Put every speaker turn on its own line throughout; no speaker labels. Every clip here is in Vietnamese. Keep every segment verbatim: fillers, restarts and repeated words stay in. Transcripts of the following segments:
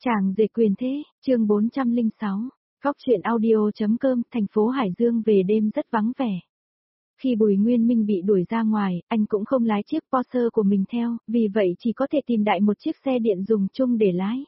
Chàng rể quyền thế, chương bốn trăm lẻ sáu, Góc truyện audio.com, thành phố Hải Dương về đêm rất vắng vẻ. Khi Bùi Nguyên Minh bị đuổi ra ngoài, anh cũng không lái chiếc Porsche của mình theo, vì vậy chỉ có thể tìm đại một chiếc xe điện dùng chung để lái.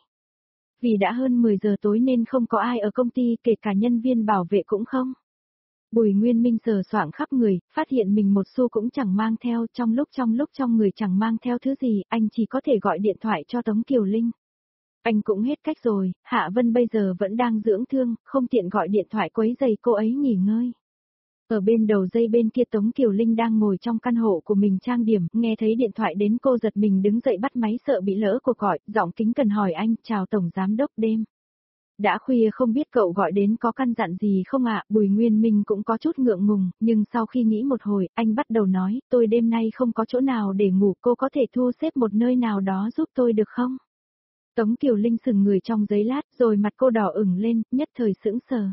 Vì đã hơn mười giờ tối nên không có ai ở công ty, kể cả nhân viên bảo vệ cũng không. Bùi Nguyên Minh sờ soạng khắp người, phát hiện mình một xu cũng chẳng mang theo, trong lúc trong lúc trong người chẳng mang theo thứ gì, anh chỉ có thể gọi điện thoại cho Tống Kiều Linh. Anh cũng hết cách rồi, Hạ Vân bây giờ vẫn đang dưỡng thương, không tiện gọi điện thoại quấy rầy cô ấy nghỉ ngơi. Ở bên đầu dây bên kia Tống Kiều Linh đang ngồi trong căn hộ của mình trang điểm, nghe thấy điện thoại đến cô giật mình đứng dậy bắt máy sợ bị lỡ cuộc gọi, giọng kính cần hỏi anh, chào Tổng Giám Đốc đêm. Đã khuya không biết cậu gọi đến có căn dặn gì không ạ, Bùi Nguyên Minh cũng có chút ngượng ngùng, nhưng sau khi nghĩ một hồi, anh bắt đầu nói, tôi đêm nay không có chỗ nào để ngủ, cô có thể thu xếp một nơi nào đó giúp tôi được không? Tống Kiều Linh sừng người trong giấy lát, rồi mặt cô đỏ ửng lên, nhất thời sững sờ.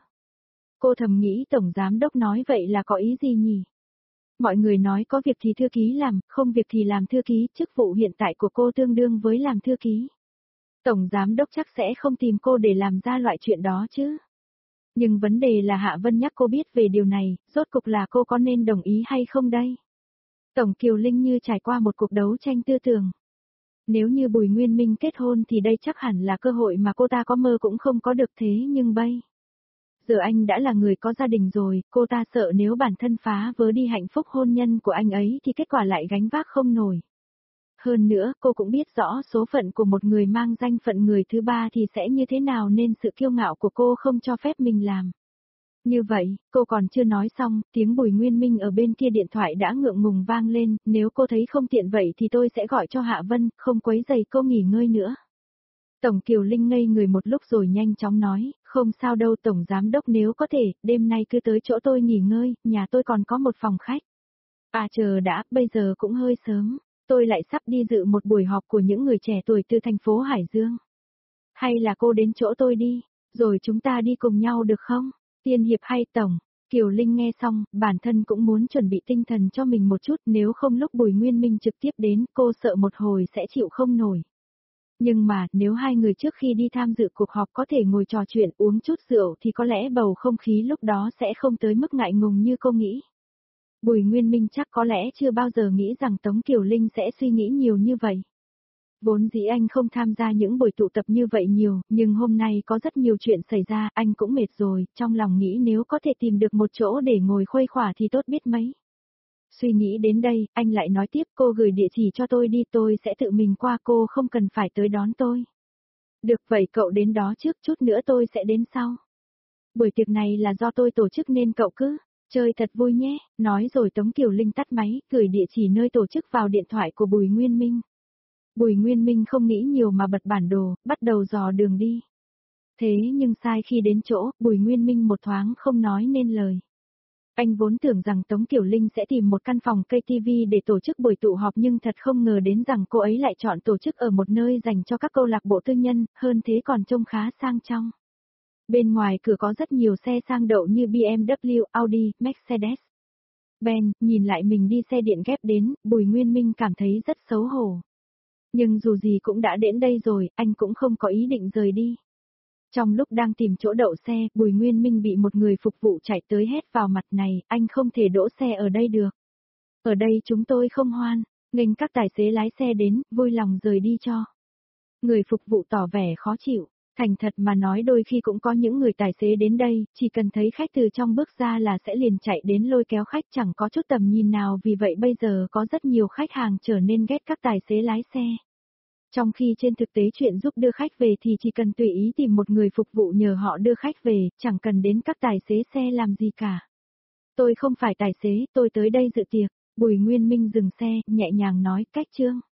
Cô thầm nghĩ Tổng Giám Đốc nói vậy là có ý gì nhỉ? Mọi người nói có việc thì thư ký làm, không việc thì làm thư ký, chức vụ hiện tại của cô tương đương với làm thư ký. Tổng Giám Đốc chắc sẽ không tìm cô để làm ra loại chuyện đó chứ. Nhưng vấn đề là Hạ Vân nhắc cô biết về điều này, rốt cục là cô có nên đồng ý hay không đây? Tổng Kiều Linh như trải qua một cuộc đấu tranh tư tưởng. Nếu như Bùi Nguyên Minh kết hôn thì đây chắc hẳn là cơ hội mà cô ta có mơ cũng không có được, thế nhưng bây giờ anh đã là người có gia đình rồi, cô ta sợ nếu bản thân phá vỡ đi hạnh phúc hôn nhân của anh ấy thì kết quả lại gánh vác không nổi. Hơn nữa, cô cũng biết rõ số phận của một người mang danh phận người thứ ba thì sẽ như thế nào nên sự kiêu ngạo của cô không cho phép mình làm. Như vậy, cô còn chưa nói xong, tiếng Bùi Nguyên Minh ở bên kia điện thoại đã ngượng ngùng vang lên, nếu cô thấy không tiện vậy thì tôi sẽ gọi cho Hạ Vân, không quấy rầy cô nghỉ ngơi nữa. Tổng Kiều Linh ngây người một lúc rồi nhanh chóng nói, không sao đâu Tổng Giám Đốc, nếu có thể, đêm nay cứ tới chỗ tôi nghỉ ngơi, nhà tôi còn có một phòng khách. À chờ đã, bây giờ cũng hơi sớm, tôi lại sắp đi dự một buổi họp của những người trẻ tuổi từ thành phố Hải Dương. Hay là cô đến chỗ tôi đi, rồi chúng ta đi cùng nhau được không? Tiên hiệp hay Tổng? Kiều Linh nghe xong, bản thân cũng muốn chuẩn bị tinh thần cho mình một chút, nếu không lúc Bùi Nguyên Minh trực tiếp đến, cô sợ một hồi sẽ chịu không nổi. Nhưng mà, nếu hai người trước khi đi tham dự cuộc họp có thể ngồi trò chuyện uống chút rượu thì có lẽ bầu không khí lúc đó sẽ không tới mức ngại ngùng như cô nghĩ. Bùi Nguyên Minh chắc có lẽ chưa bao giờ nghĩ rằng Tống Kiều Linh sẽ suy nghĩ nhiều như vậy. Vốn dĩ anh không tham gia những buổi tụ tập như vậy nhiều, nhưng hôm nay có rất nhiều chuyện xảy ra, anh cũng mệt rồi, trong lòng nghĩ nếu có thể tìm được một chỗ để ngồi khuây khỏa thì tốt biết mấy. Suy nghĩ đến đây, anh lại nói tiếp, cô gửi địa chỉ cho tôi đi, tôi sẽ tự mình qua, cô không cần phải tới đón tôi. Được vậy cậu đến đó trước, chút nữa tôi sẽ đến sau. Buổi tiệc này là do tôi tổ chức nên cậu cứ chơi thật vui nhé, nói rồi Tống Kiều Linh tắt máy, gửi địa chỉ nơi tổ chức vào điện thoại của Bùi Nguyên Minh. Bùi Nguyên Minh không nghĩ nhiều mà bật bản đồ, bắt đầu dò đường đi. Thế nhưng sai khi đến chỗ, Bùi Nguyên Minh một thoáng không nói nên lời. Anh vốn tưởng rằng Tống Kiều Linh sẽ tìm một căn phòng ca tê vê để tổ chức buổi tụ họp nhưng thật không ngờ đến rằng cô ấy lại chọn tổ chức ở một nơi dành cho các câu lạc bộ tư nhân, hơn thế còn trông khá sang trọng. Bên ngoài cửa có rất nhiều xe sang đậu như bê em vê, Audi, Mercedes, Benz, nhìn lại mình đi xe điện ghép đến, Bùi Nguyên Minh cảm thấy rất xấu hổ. Nhưng dù gì cũng đã đến đây rồi, anh cũng không có ý định rời đi. Trong lúc đang tìm chỗ đậu xe, Bùi Nguyên Minh bị một người phục vụ chạy tới hét vào mặt này, anh không thể đỗ xe ở đây được. Ở đây chúng tôi không hoan, nghênh các tài xế lái xe đến, vui lòng rời đi cho. Người phục vụ tỏ vẻ khó chịu, thành thật mà nói đôi khi cũng có những người tài xế đến đây, chỉ cần thấy khách từ trong bước ra là sẽ liền chạy đến lôi kéo khách chẳng có chút tầm nhìn nào, vì vậy bây giờ có rất nhiều khách hàng trở nên ghét các tài xế lái xe. Trong khi trên thực tế chuyện giúp đưa khách về thì chỉ cần tùy ý tìm một người phục vụ nhờ họ đưa khách về, chẳng cần đến các tài xế xe làm gì cả. Tôi không phải tài xế, tôi tới đây dự tiệc. Bùi Nguyên Minh dừng xe, nhẹ nhàng nói, cách trương.